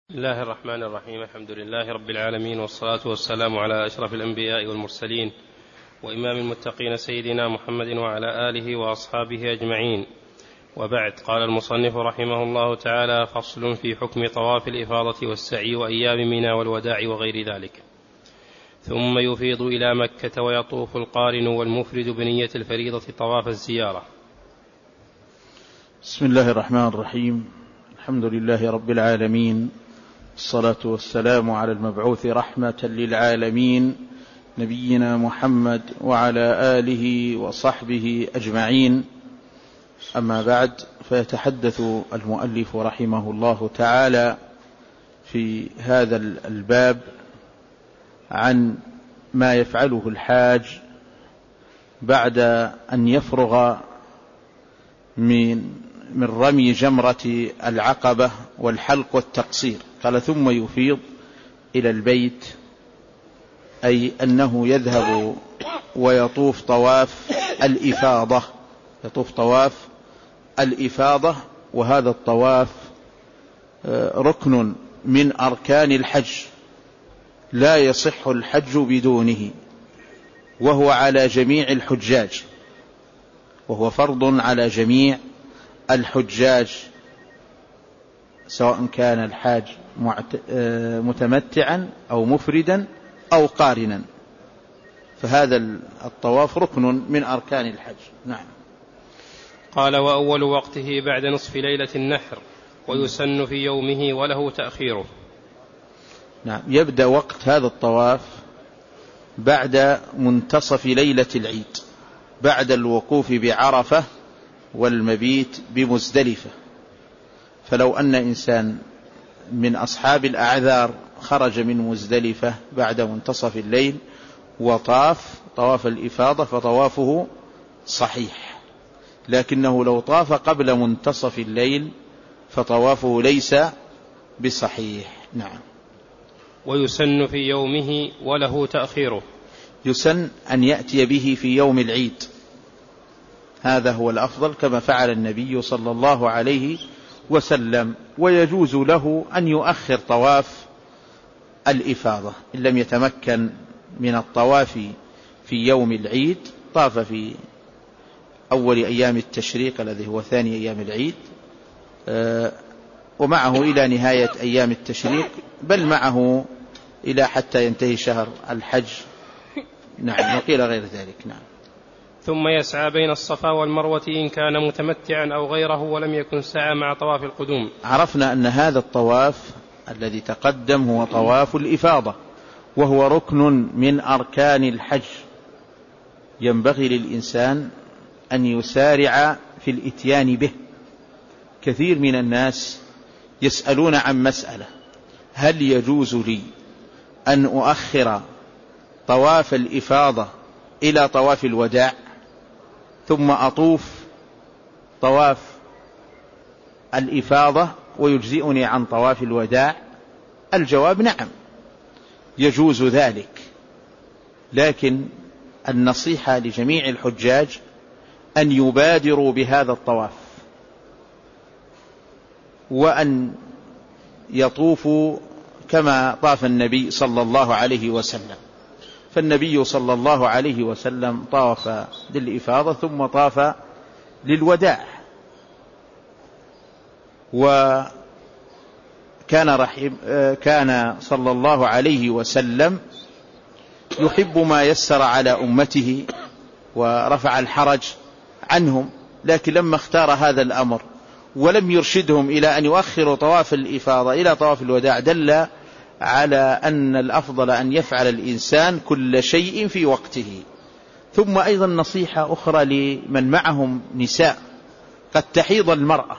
بسم الله الرحمن الرحيم. الحمد لله رب العالمين، والصلاة والسلام على أشرف الأنبياء والمرسلين وإمام المتقين سيدنا محمد وعلى آله وأصحابه أجمعين، وبعد. قال المصنف رحمه الله تعالى: فصل في حكم طواف الإفاضة والسعي وأيام منى والوداع وغير ذلك. ثم يفيض إلى مكة ويطوف القارن والمفرد بنية الفريضة طواف الزيارة. بسم الله الرحمن الرحيم. الحمد لله رب العالمين، الصلاة والسلام على المبعوث رحمة للعالمين نبينا محمد وعلى آله وصحبه أجمعين. أما بعد، فيتحدث المؤلف رحمه الله تعالى في هذا الباب عن ما يفعله الحاج بعد أن يفرغ من رمي جمرة العقبة والحلق والتقصير. قال: ثم يفيض إلى البيت، أي أنه يذهب ويطوف طواف الإفاضة، يطوف طواف الإفاضة. وهذا الطواف ركن من أركان الحج، لا يصح الحج بدونه، وهو على جميع الحجاج، وهو فرض على جميع الحجاج، سواء كان الحاج متمتعا أو مفردا أو قارنا، فهذا الطواف ركن من أركان الحج. نعم. قال: وأول وقته بعد نصف ليلة النحر، ويسن في يومه وله تأخيره. نعم، يبدأ وقت هذا الطواف بعد منتصف ليلة العيد، بعد الوقوف بعرفة والمبيت بمزدلفة. فلو أن إنسان من أصحاب الأعذار خرج من مزدلفة بعد منتصف الليل وطاف طواف الإفاضة فطوافه صحيح، لكنه لو طاف قبل منتصف الليل فطوافه ليس بصحيح. نعم. ويسن في يومه وله تأخيره. يسن أن يأتي به في يوم العيد، هذا هو الأفضل، كما فعل النبي صلى الله عليه وسلم. ويجوز له أن يؤخر طواف الإفاضة إن لم يتمكن من الطواف في يوم العيد، طاف في أول أيام التشريق الذي هو ثاني أيام العيد، ومعه إلى نهاية أيام التشريق، بل معه إلى حتى ينتهي شهر الحج. نعم، وقيل غير ذلك. نعم. ثم يسعى بين الصفا والمروة إن كان متمتعا أو غيره ولم يكن سعى مع طواف القدوم. عرفنا أن هذا الطواف الذي تقدم هو طواف الإفاضة، وهو ركن من أركان الحج. ينبغي للإنسان أن يسارع في الإتيان به. كثير من الناس يسألون عن مسألة: هل يجوز لي أن أؤخر طواف الإفاضة إلى طواف الوداع ثم أطوف طواف الإفاضة ويجزئني عن طواف الوداع؟ الجواب: نعم، يجوز ذلك، لكن النصيحة لجميع الحجاج أن يبادروا بهذا الطواف، وأن يطوفوا كما طاف النبي صلى الله عليه وسلم. فالنبي صلى الله عليه وسلم طاف للإفاضة ثم طاف للوداع، كان صلى الله عليه وسلم يحب ما يسر على أمته ورفع الحرج عنهم، لكن لما اختار هذا الأمر ولم يرشدهم إلى أن يؤخروا طواف الإفاضة إلى طواف الوداع دل على أن الأفضل أن يفعل الإنسان كل شيء في وقته. ثم أيضا نصيحة أخرى لمن معهم نساء: قد تحيض المرأة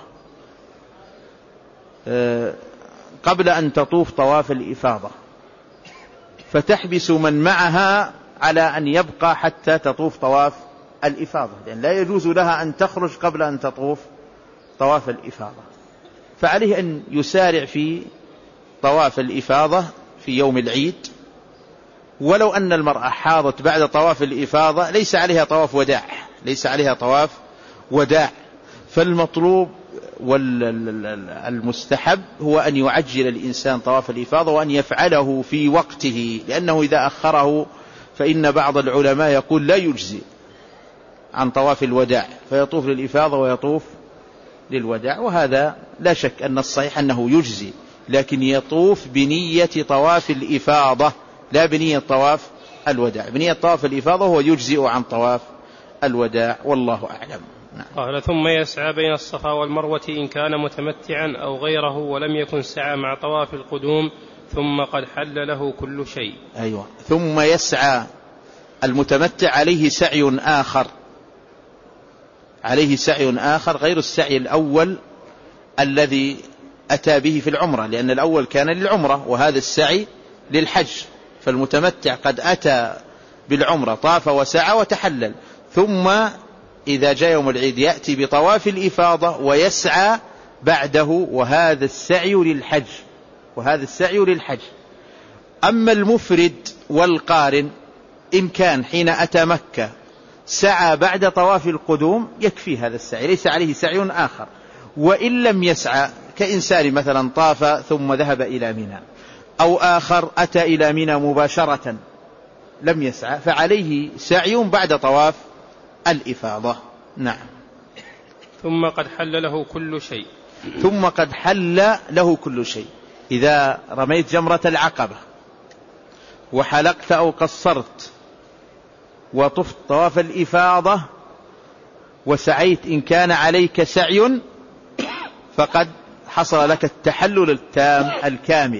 قبل أن تطوف طواف الإفاضة، فتحبس من معها على أن يبقى حتى تطوف طواف الإفاضة، لأن لا يجوز لها أن تخرج قبل أن تطوف طواف الإفاضة. فعليه أن يسارع في طواف الإفاضة في يوم العيد، ولو أن المرأة حاضت بعد طواف الإفاضة ليس عليها طواف وداع، فالمطلوب والمستحب هو أن يعجل الإنسان طواف الإفاضة وأن يفعله في وقته، لأنه إذا أخره فإن بعض العلماء يقول لا يجزي عن طواف الوداع، فيطوف للإفاضة ويطوف للوداع، وهذا لا شك أن الصحيح أنه يجزي، لكن يطوف بنية طواف الإفاضة لا بنية طواف الوداع. بنية طواف الإفاضة هو يجزئ عن طواف الوداع، والله أعلم. قال ثم يسعى بين الصفا والمروة إن كان متمتعا أو غيره ولم يكن سعى مع طواف القدوم ثم قد حل له كل شيء. أيوة. ثم يسعى المتمتع عليه سعي آخر، عليه سعي آخر غير السعي الأول الذي أتى به في العمرة، لأن الأول كان للعمرة وهذا السعي للحج، فالمتمتع قد أتى بالعمرة طاف وسعى وتحلل، ثم إذا جاء يوم العيد يأتي بطواف الإفاضة ويسعى بعده، وهذا السعي للحج، وهذا السعي للحج. أما المفرد والقارن إن كان حين أتى مكة سعى بعد طواف القدوم يكفي هذا السعي، ليس عليه سعي آخر. وإن لم يسعى كإنسان مثلا طاف ثم ذهب إلى منى، أو آخر أتى إلى منى مباشرة لم يسعى، فعليه سعي بعد طواف الإفاضة. نعم. ثم قد حل له كل شيء. ثم قد حل له كل شيء. إذا رميت جمرة العقبة وحلقت أو قصرت وطفت طواف الإفاضة وسعيت إن كان عليك سعي فقد حصل لك التحلل التام الكامل،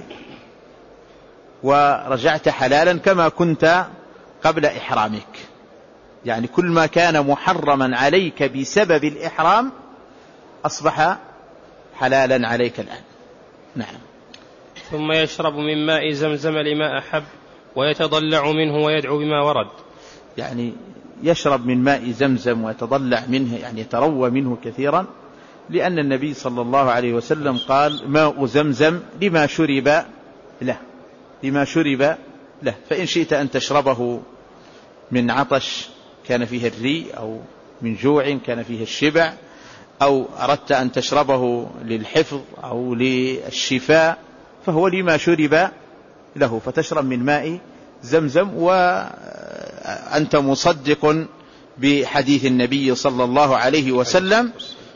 ورجعت حلالا كما كنت قبل إحرامك، يعني كل ما كان محرما عليك بسبب الإحرام أصبح حلالا عليك الآن. نعم. ثم يشرب من ماء زمزم لما أحب ويتضلع منه ويدعو بما ورد. يعني يشرب من ماء زمزم ويتضلع منه، يعني يتروى منه كثيرا، لأن النبي صلى الله عليه وسلم قال ماء زمزم لما شرب له، لما شرب له، فإن شئت أن تشربه من عطش كان فيه الري، أو من جوع كان فيه الشبع، أو أردت أن تشربه للحفظ أو للشفاء، فهو لما شرب له، فتشرب من ماء زمزم. وأنت مصدق بحديث النبي صلى الله عليه وسلم،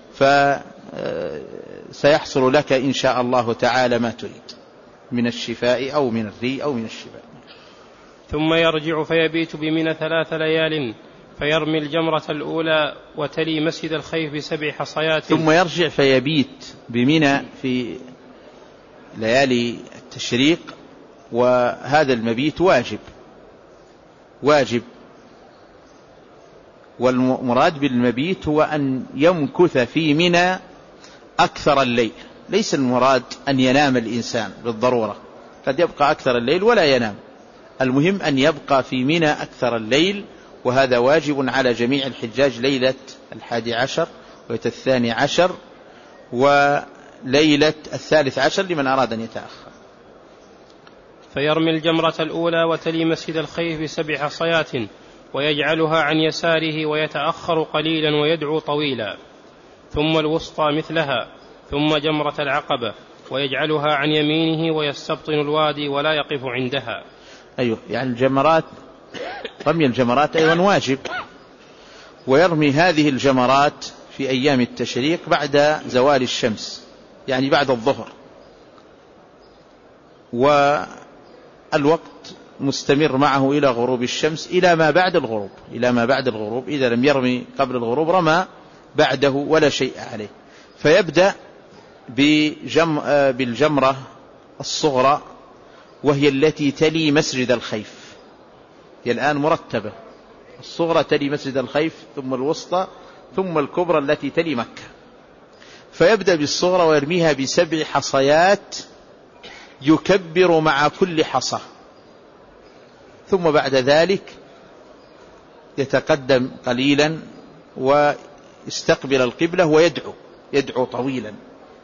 فسيحصل لك إن شاء الله تعالى ما تريد من الشفاء أو من الري أو من الشفاء. ثم يرجع فيبيت بمنى 3 ليال فيرمي الجمرة الأولى وتلي مسجد الخيف ب7 حصيات. ثم يرجع فيبيت بمنى في ليالي التشريق، وهذا المبيت واجب، والمراد بالمبيت هو أن يمكث في منى أكثر الليل، ليس المراد أن ينام الإنسان بالضرورة، قد يبقى أكثر الليل ولا ينام، المهم أن يبقى في منى أكثر الليل، وهذا واجب على جميع الحجاج، ليلة 11 وليلة 12 وليلة 13 لمن أراد أن يتأخر. فيرمي الجمرة الأولى وتلي مسجد الخيف ب7 حصيات ويجعلها عن يساره ويتأخر قليلا ويدعو طويلا، ثم الوسطى مثلها، ثم جمرة العقبة ويجعلها عن يمينه ويستبطن الوادي ولا يقف عندها. أيوه، يعني الجمرات، رمي الجمرات أيضا واجب، ويرمي هذه الجمرات في أيام التشريق بعد زوال الشمس، يعني بعد الظهر، والوقت مستمر معه إلى غروب الشمس، إلى ما بعد الغروب، إذا لم يرمي قبل الغروب رمى بعده ولا شيء عليه. فيبدأ بالجمرة الصغرى وهي التي تلي مسجد الخيف، هي الآن مرتبة، الصغرى تلي مسجد الخيف، ثم الوسطى، ثم الكبرى التي تلي مكة. فيبدأ بالصغرى ويرميها ب7 حصيات يكبر مع كل حصى، ثم بعد ذلك يتقدم قليلا ويستقبل القبلة ويدعو طويلا،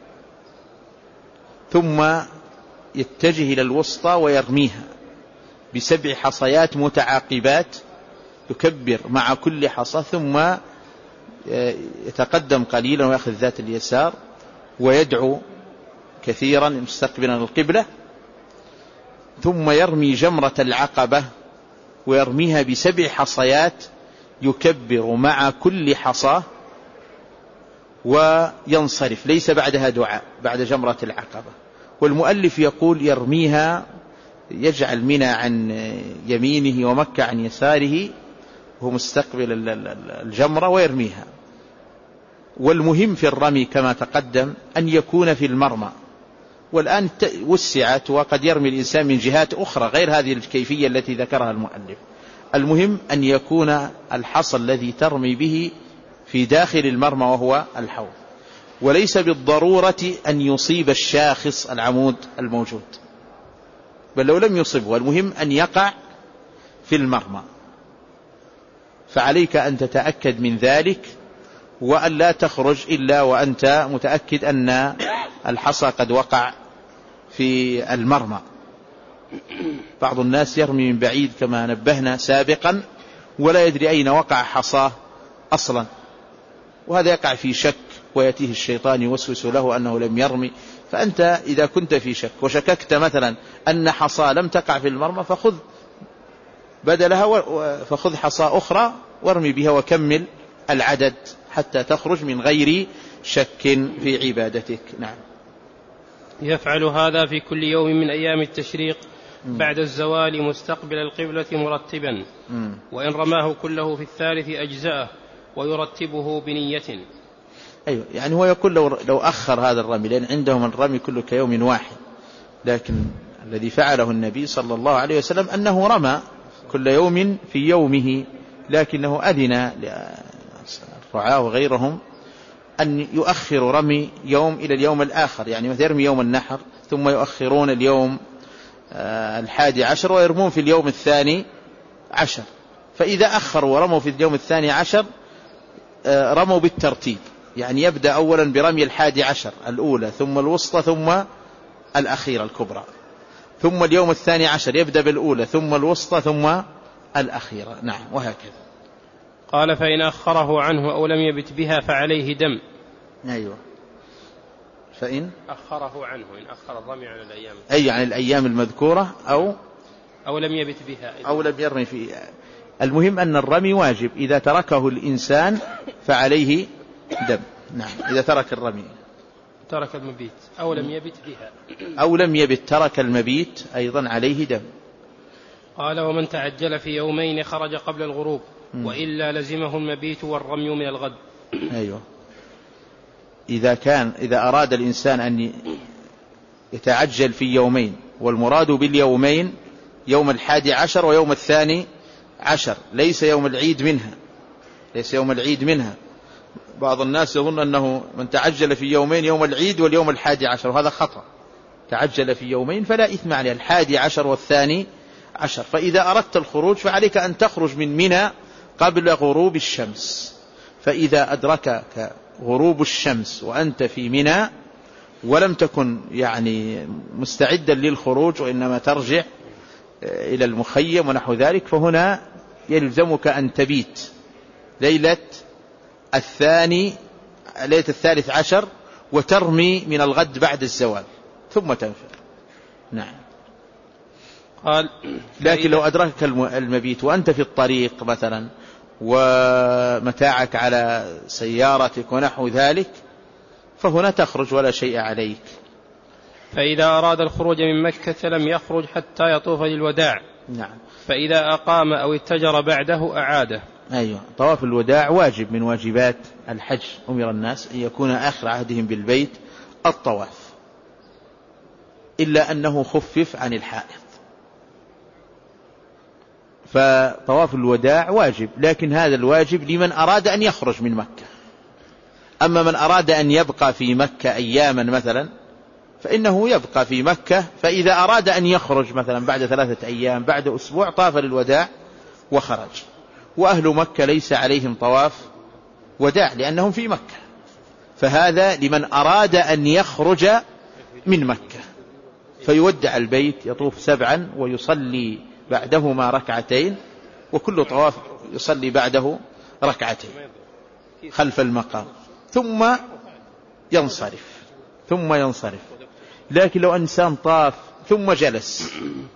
ثم يتجه إلى الوسطى ويرميها ب7 حصيات متعاقبات يكبر مع كل حصى، ثم يتقدم قليلا ويأخذ ذات اليسار ويدعو كثيرا مستقبلا القبلة، ثم يرمي جمرة العقبة ويرميها ب7 حصيات، يكبر مع كل حصاة وينصرف، ليس بعدها دعاء بعد جمرة العقبة. والمؤلف يقول يرميها، يجعل منى عن يمينه ومكة عن يساره، هو مستقبل الجمرة ويرميها. والمهم في الرمي كما تقدم أن يكون في المرمى، والآن وسعت وقد يرمي الإنسان من جهات أخرى غير هذه الكيفية التي ذكرها المؤلف. المهم أن يكون الحصى الذي ترمي به في داخل المرمى وهو الحوض، وليس بالضرورة أن يصيب الشاخص العمود الموجود، بل لو لم يصبه المهم أن يقع في المرمى. فعليك أن تتأكد من ذلك، وأن لا تخرج إلا وأنت متأكد أن الحصى قد وقع في المرمى. بعض الناس يرمي من بعيد كما نبهنا سابقا ولا يدري أين وقع حصاه أصلا، وهذا يقع في شك، ويأتيه الشيطان يوسوس له أنه لم يرمي. فأنت إذا كنت في شك وشككت مثلا أن حصى لم تقع في المرمى، فخذ بدلها، فخذ حصى أخرى وارمي بها وكمل العدد حتى تخرج من غير شك في عبادتك. نعم. يفعل هذا في كل يوم من أيام التشريق بعد الزوال مستقبل القبلة مرتبا، وإن رماه كله في الثالث أجزاءه ويرتبه بنية. أيوة، يعني هو يقول لو أخر هذا الرمي، لأن عندهم الرمي كله كيوم واحد، لكن الذي فعله النبي صلى الله عليه وسلم أنه رمى كل يوم في يومه، لكنه أذن للرعاة وغيرهم أن يؤخر رمي يوم إلى اليوم الآخر، يعني مثلا يرمي يوم النحر ثم يؤخرون اليوم 11 ويرمون في اليوم 12. فإذا أخروا ورموا في اليوم 12 رموا بالترتيب، يعني يبدأ أولا برمي 11 الأولى، ثم الوسطى، ثم الأخيرة الكبرى، ثم اليوم 12 يبدأ بالأولى، ثم الوسطى، ثم الأخيرة. نعم، وهكذا. قال: فإن أخره عنه أو لم يبت بها فعليه دم. أيوة، فإن أخره عنه، إن أخر الرمي عن الأيام، أي عن الأيام المذكورة، أو لم يبت بها، أو لم يرمي فيه. المهم أن الرمي واجب، إذا تركه الإنسان فعليه دم. نعم، إذا ترك الرمي، ترك المبيت أو لم يبت بها، أو لم يبت ترك المبيت أيضا عليه دم. قال: ومن تعجل في يومين خرج قبل الغروب، وإلا لزمه المبيت والرمي من الغد. أيوة، إذا أراد الإنسان أن يتعجل في يومين، والمراد باليومين يوم 11 ويوم 12، ليس يوم العيد منها. بعض الناس يظن أنه من تعجل في يومين يوم العيد واليوم 11، وهذا خطأ. تعجل في يومين فلا إثم عليه، 11 و12. فإذا أردت الخروج فعليك أن تخرج من منى قبل غروب الشمس، فإذا أدركك غروب الشمس وأنت في منى ولم تكن يعني مستعدا للخروج، وإنما ترجع إلى المخيم ونحو ذلك، فهنا يلزمك أن تبيت ليلة 13 وترمي من الغد بعد الزوال ثم تنفر. نعم. قال: لكن لو أدركك المبيت وأنت في الطريق مثلا، ومتاعك على سيارتك ونحو ذلك، فهنا تخرج ولا شيء عليك. فإذا أراد الخروج من مكة لم يخرج حتى يطوف للوداع. نعم. فإذا أقام أو اتجر بعده أعاده. أيوة، طواف الوداع واجب من واجبات الحج، أمر الناس أن يكون آخر عهدهم بالبيت الطواف، إلا أنه خفف عن الحائض، فطواف الوداع واجب، لكن هذا الواجب لمن أراد أن يخرج من مكة. أما من أراد أن يبقى في مكة أياما مثلا، فإنه يبقى في مكة، فإذا أراد أن يخرج مثلا بعد 3 أيام بعد أسبوع طاف للوداع وخرج. وأهل مكة ليس عليهم طواف وداع لأنهم في مكة، فهذا لمن أراد أن يخرج من مكة فيودع البيت، يطوف 7 ويصلي بعدهما 2 وكل طواف يصلي بعده 2 خلف المقام، ثم ينصرف. ثم ينصرف. لكن لو إنسان طاف ثم جلس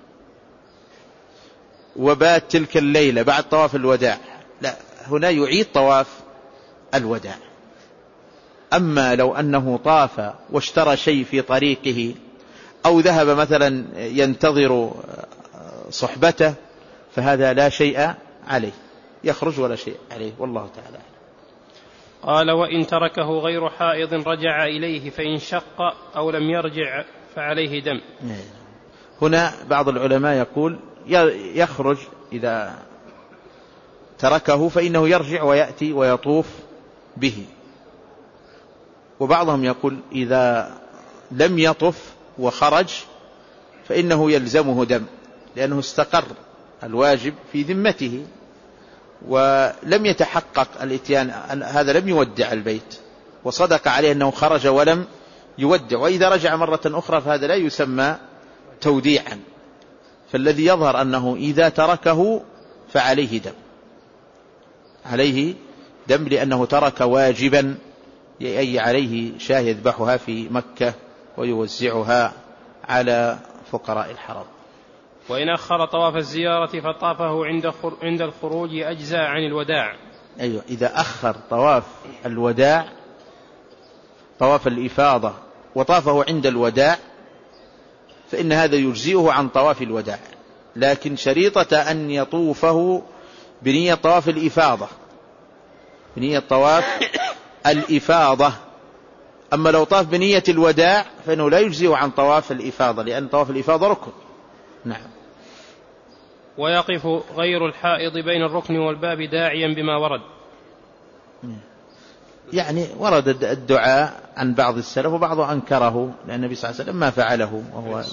وبات تلك الليلة بعد طواف الوداع، لا، هنا يعيد طواف الوداع. أما لو أنه طاف واشترى شيء في طريقه أو ذهب مثلا ينتظر صحبته فهذا لا شيء عليه، يخرج ولا شيء عليه، والله تعالى. قال: وإن تركه غير حائض رجع إليه فإن شق أو لم يرجع فعليه دم. هنا بعض العلماء يقول يخرج إذا تركه فإنه يرجع ويأتي ويطوف به، وبعضهم يقول إذا لم يطف وخرج فإنه يلزمه دم، لأنه استقر الواجب في ذمته ولم يتحقق الاتيان، هذا لم يودع البيت وصدق عليه أنه خرج ولم يودع، وإذا رجع مرة أخرى فهذا لا يسمى توديعا. فالذي يظهر أنه إذا تركه فعليه دم، عليه دم لأنه ترك واجبا، أي عليه شاة يذبحها في مكة ويوزعها على فقراء الحرم. وإن أخر طواف الزيارة فطافه عند الخروج أجزى عن الوداع. أيوة، إذا أخر طواف الوداع طواف الإفاضة وطافه عند الوداع فإن هذا يجزئه عن طواف الوداع، لكن شريطة أن يطوفه بنية طواف الإفاضة، بنية طواف الإفاضة. أما لو طاف بنية الوداع فإنه لا يجزئه عن طواف الإفاضة، لأن طواف الإفاضة ركن. نعم. ويقف غير الحائض بين الركن والباب داعيا بما ورد. يعني ورد الدعاء عن بعض السلف وبعضه أنكره، لأن النبي صلى الله عليه وسلم ما فعله، وهو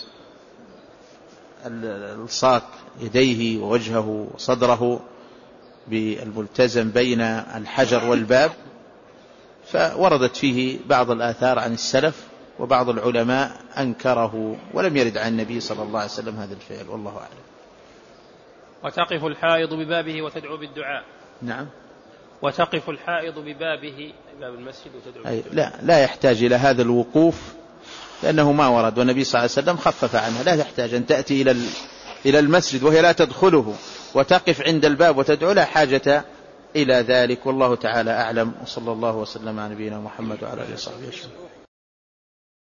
الصاق يديه ووجهه وصدره بالملتزم بين الحجر والباب، فوردت فيه بعض الآثار عن السلف، وبعض العلماء أنكره ولم يرد عن النبي صلى الله عليه وسلم هذا الفعل، والله أعلم. وتقف الحائض ببابه وتدعو بالدعاء. نعم. وتقف الحائض ببابه، باب المسجد، وتدعو بالدعاء. لا يحتاج إلى هذا الوقوف لأنه ما ورد، والنبي صلى الله عليه وسلم خفف عنها، لا تحتاج أن تأتي إلى المسجد وهي لا تدخله وتقف عند الباب وتدعو، لا حاجة إلى ذلك، والله تعالى أعلم، وصلى الله وسلم على نبينا محمد وعلى آله وصحبه وسلم.